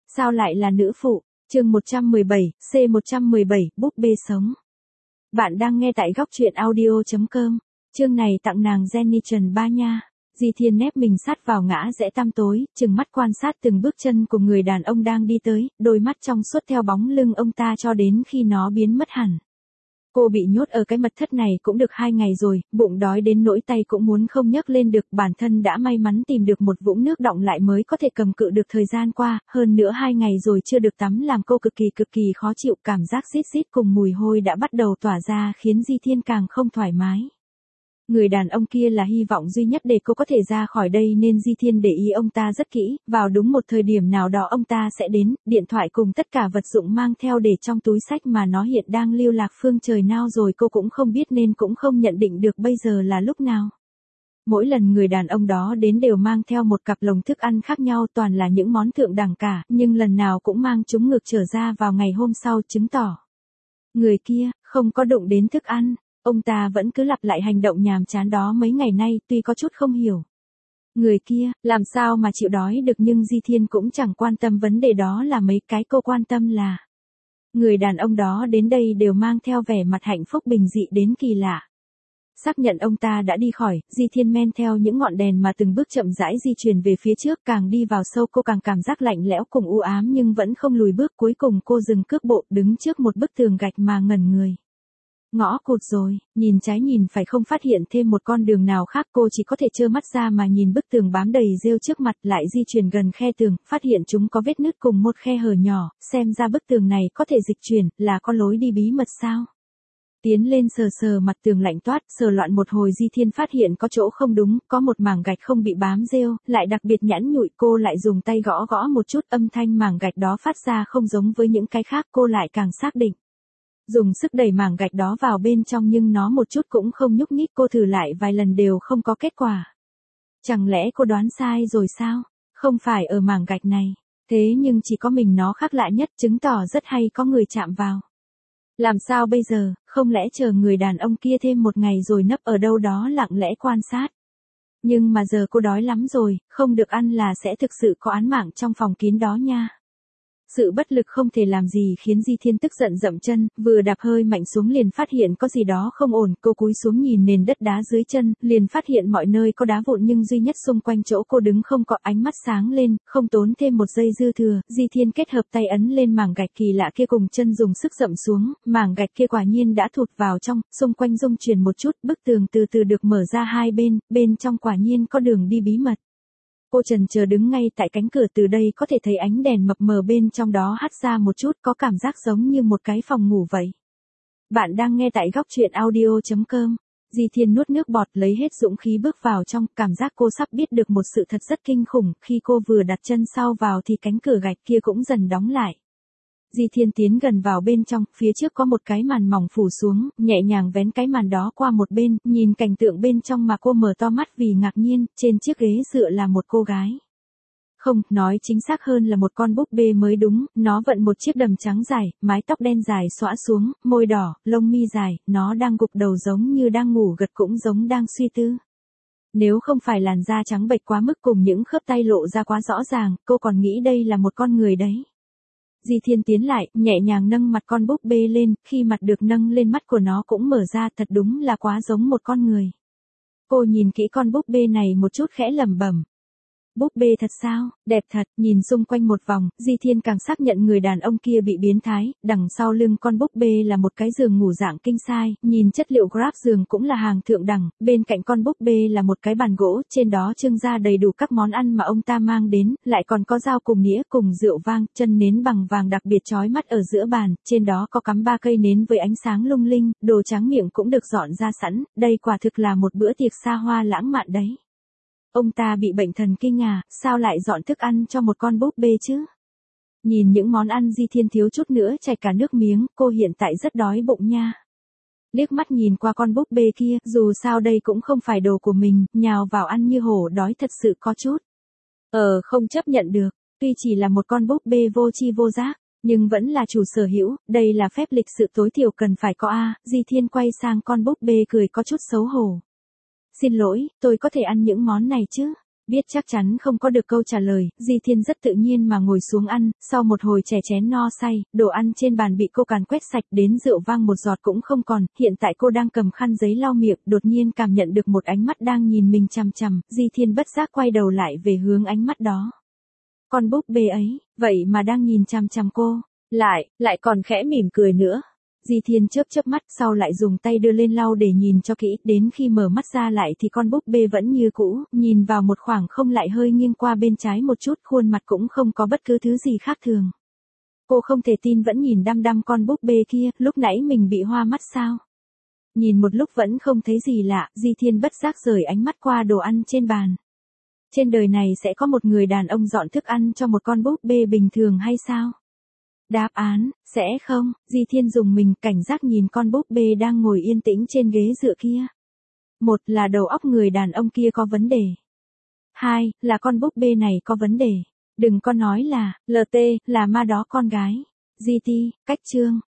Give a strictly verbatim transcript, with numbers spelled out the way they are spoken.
Sao lại là nữ phụ? Chương một trăm mười bảy, C một trăm mười bảy, búp bê sống. Bạn đang nghe tại góc truyện audio chấm com. Chương này tặng nàng Jenny Trần Ba Nha. Di Thiên nép mình sát vào ngã rẽ tăm tối, chừng mắt quan sát từng bước chân của người đàn ông đang đi tới, đôi mắt trong suốt theo bóng lưng ông ta cho đến khi nó biến mất hẳn. Cô bị nhốt ở cái mật thất này cũng được hai ngày rồi, bụng đói đến nỗi tay cũng muốn không nhấc lên được, bản thân đã may mắn tìm được một vũng nước đọng lại mới có thể cầm cự được thời gian qua, hơn nữa hai ngày rồi chưa được tắm làm cô cực kỳ cực kỳ khó chịu, cảm giác rít rít cùng mùi hôi đã bắt đầu tỏa ra khiến Di Thiên càng không thoải mái. Người đàn ông kia là hy vọng duy nhất để cô có thể ra khỏi đây nên Di Thiên để ý ông ta rất kỹ, vào đúng một thời điểm nào đó ông ta sẽ đến, điện thoại cùng tất cả vật dụng mang theo để trong túi xách mà nó hiện đang lưu lạc phương trời nào rồi cô cũng không biết nên cũng không nhận định được bây giờ là lúc nào. Mỗi lần người đàn ông đó đến đều mang theo một cặp lồng thức ăn khác nhau, toàn là những món thượng đẳng cả, nhưng lần nào cũng mang chúng ngược trở ra vào ngày hôm sau, chứng tỏ người kia không có đụng đến thức ăn. Ông ta vẫn cứ lặp lại hành động nhàm chán đó mấy ngày nay, tuy có chút không hiểu. Người kia, làm sao mà chịu đói được, nhưng Di Thiên cũng chẳng quan tâm vấn đề đó là mấy cái cô quan tâm là người đàn ông đó đến đây đều mang theo vẻ mặt hạnh phúc bình dị đến kỳ lạ. Xác nhận ông ta đã đi khỏi, Di Thiên men theo những ngọn đèn mà từng bước chậm rãi di chuyển về phía trước, càng đi vào sâu cô càng cảm giác lạnh lẽo cùng u ám nhưng vẫn không lùi bước, cuối cùng cô dừng cước bộ, đứng trước một bức tường gạch mà ngẩn người. Ngõ cụt rồi, nhìn trái nhìn phải không phát hiện thêm một con đường nào khác, cô chỉ có thể trơ mắt ra mà nhìn bức tường bám đầy rêu trước mặt, lại di chuyển gần khe tường, phát hiện chúng có vết nứt cùng một khe hở nhỏ, xem ra bức tường này có thể dịch chuyển, là có lối đi bí mật sao? Tiến lên sờ sờ mặt tường lạnh toát, sờ loạn một hồi Di Thiên phát hiện có chỗ không đúng, có một mảng gạch không bị bám rêu, lại đặc biệt nhẵn nhụi, cô lại dùng tay gõ gõ một chút, âm thanh mảng gạch đó phát ra không giống với những cái khác, cô lại càng xác định. Dùng sức đẩy mảng gạch đó vào bên trong nhưng nó một chút cũng không nhúc nhích, cô thử lại vài lần đều không có kết quả. Chẳng lẽ cô đoán sai rồi sao? Không phải ở mảng gạch này. Thế nhưng chỉ có mình nó khác lạ nhất, chứng tỏ rất hay có người chạm vào. Làm sao bây giờ, không lẽ chờ người đàn ông kia thêm một ngày rồi nấp ở đâu đó lặng lẽ quan sát? Nhưng mà giờ cô đói lắm rồi, không được ăn là sẽ thực sự có án mạng trong phòng kín đó nha. Sự bất lực không thể làm gì khiến Di Thiên tức giận dậm chân, vừa đạp hơi mạnh xuống liền phát hiện có gì đó không ổn, cô cúi xuống nhìn nền đất đá dưới chân, liền phát hiện mọi nơi có đá vụn nhưng duy nhất xung quanh chỗ cô đứng không có, ánh mắt sáng lên, không tốn thêm một giây dư thừa, Di Thiên kết hợp tay ấn lên mảng gạch kỳ lạ kia cùng chân dùng sức dậm xuống, mảng gạch kia quả nhiên đã thụt vào trong, xung quanh rung chuyển một chút, bức tường từ từ được mở ra hai bên, bên trong quả nhiên có đường đi bí mật. Cô trần chờ đứng ngay tại cánh cửa, từ đây có thể thấy ánh đèn mập mờ bên trong đó hắt ra một chút, có cảm giác giống như một cái phòng ngủ vậy. Bạn đang nghe tại góc truyện audio chấm com. Di Thiên nuốt nước bọt, lấy hết dũng khí bước vào trong, cảm giác cô sắp biết được một sự thật rất kinh khủng, khi cô vừa đặt chân sau vào thì cánh cửa gạch kia cũng dần đóng lại. Di Thiên tiến gần vào bên trong, phía trước có một cái màn mỏng phủ xuống, nhẹ nhàng vén cái màn đó qua một bên, nhìn cảnh tượng bên trong mà cô mở to mắt vì ngạc nhiên, trên chiếc ghế dựa là một cô gái. Không, nói chính xác hơn là một con búp bê mới đúng, nó vận một chiếc đầm trắng dài, mái tóc đen dài xõa xuống, môi đỏ, lông mi dài, nó đang gục đầu giống như đang ngủ gật cũng giống đang suy tư. Nếu không phải làn da trắng bệch quá mức cùng những khớp tay lộ ra quá rõ ràng, cô còn nghĩ đây là một con người đấy. Di Thiên tiến lại, nhẹ nhàng nâng mặt con búp bê lên, khi mặt được nâng lên mắt của nó cũng mở ra, thật đúng là quá giống một con người. Cô nhìn kỹ con búp bê này một chút khẽ lẩm bẩm. Búp bê thật sao, đẹp thật, nhìn xung quanh một vòng, Di Thiên càng xác nhận người đàn ông kia bị biến thái, đằng sau lưng con búp bê là một cái giường ngủ dạng king size, nhìn chất liệu Grab giường cũng là hàng thượng đẳng, bên cạnh con búp bê là một cái bàn gỗ, trên đó trưng ra đầy đủ các món ăn mà ông ta mang đến, lại còn có dao cùng nĩa cùng rượu vang, chân nến bằng vàng đặc biệt chói mắt ở giữa bàn, trên đó có cắm ba cây nến với ánh sáng lung linh, đồ tráng miệng cũng được dọn ra sẵn, đây quả thực là một bữa tiệc xa hoa lãng mạn đấy. Ông ta bị bệnh thần kinh à, sao lại dọn thức ăn cho một con búp bê chứ? Nhìn những món ăn Di Thiên thiếu chút nữa chảy cả nước miếng, cô hiện tại rất đói bụng nha. Liếc mắt nhìn qua con búp bê kia, dù sao đây cũng không phải đồ của mình, nhào vào ăn như hổ đói thật sự có chút. Ờ không chấp nhận được, tuy chỉ là một con búp bê vô tri vô giác, nhưng vẫn là chủ sở hữu, đây là phép lịch sự tối thiểu cần phải có a. Di Thiên quay sang con búp bê cười có chút xấu hổ. Xin lỗi, tôi có thể ăn những món này chứ? Biết chắc chắn không có được câu trả lời, Di Thiên rất tự nhiên mà ngồi xuống ăn, sau một hồi chè chén no say, đồ ăn trên bàn bị cô càn quét sạch đến rượu vang một giọt cũng không còn, hiện tại cô đang cầm khăn giấy lau miệng, đột nhiên cảm nhận được một ánh mắt đang nhìn mình chằm chằm, Di Thiên bất giác quay đầu lại về hướng ánh mắt đó. Con búp bê ấy, vậy mà đang nhìn chằm chằm cô, lại, lại còn khẽ mỉm cười nữa. Di Thiên chớp chớp mắt, sau lại dùng tay đưa lên lau để nhìn cho kỹ, đến khi mở mắt ra lại thì con búp bê vẫn như cũ, nhìn vào một khoảng không lại hơi nghiêng qua bên trái một chút, khuôn mặt cũng không có bất cứ thứ gì khác thường. Cô không thể tin vẫn nhìn đăm đăm con búp bê kia, lúc nãy mình bị hoa mắt sao? Nhìn một lúc vẫn không thấy gì lạ, Di Thiên bất giác rời ánh mắt qua đồ ăn trên bàn. Trên đời này sẽ có một người đàn ông dọn thức ăn cho một con búp bê bình thường hay sao? Đáp án, sẽ không, Di Thiên dùng mình cảnh giác nhìn con búp bê đang ngồi yên tĩnh trên ghế dựa kia. Một là đầu óc người đàn ông kia có vấn đề. Hai, là con búp bê này có vấn đề. Đừng có nói là, lờ tê, là ma đó con gái. giê tê, cách chương.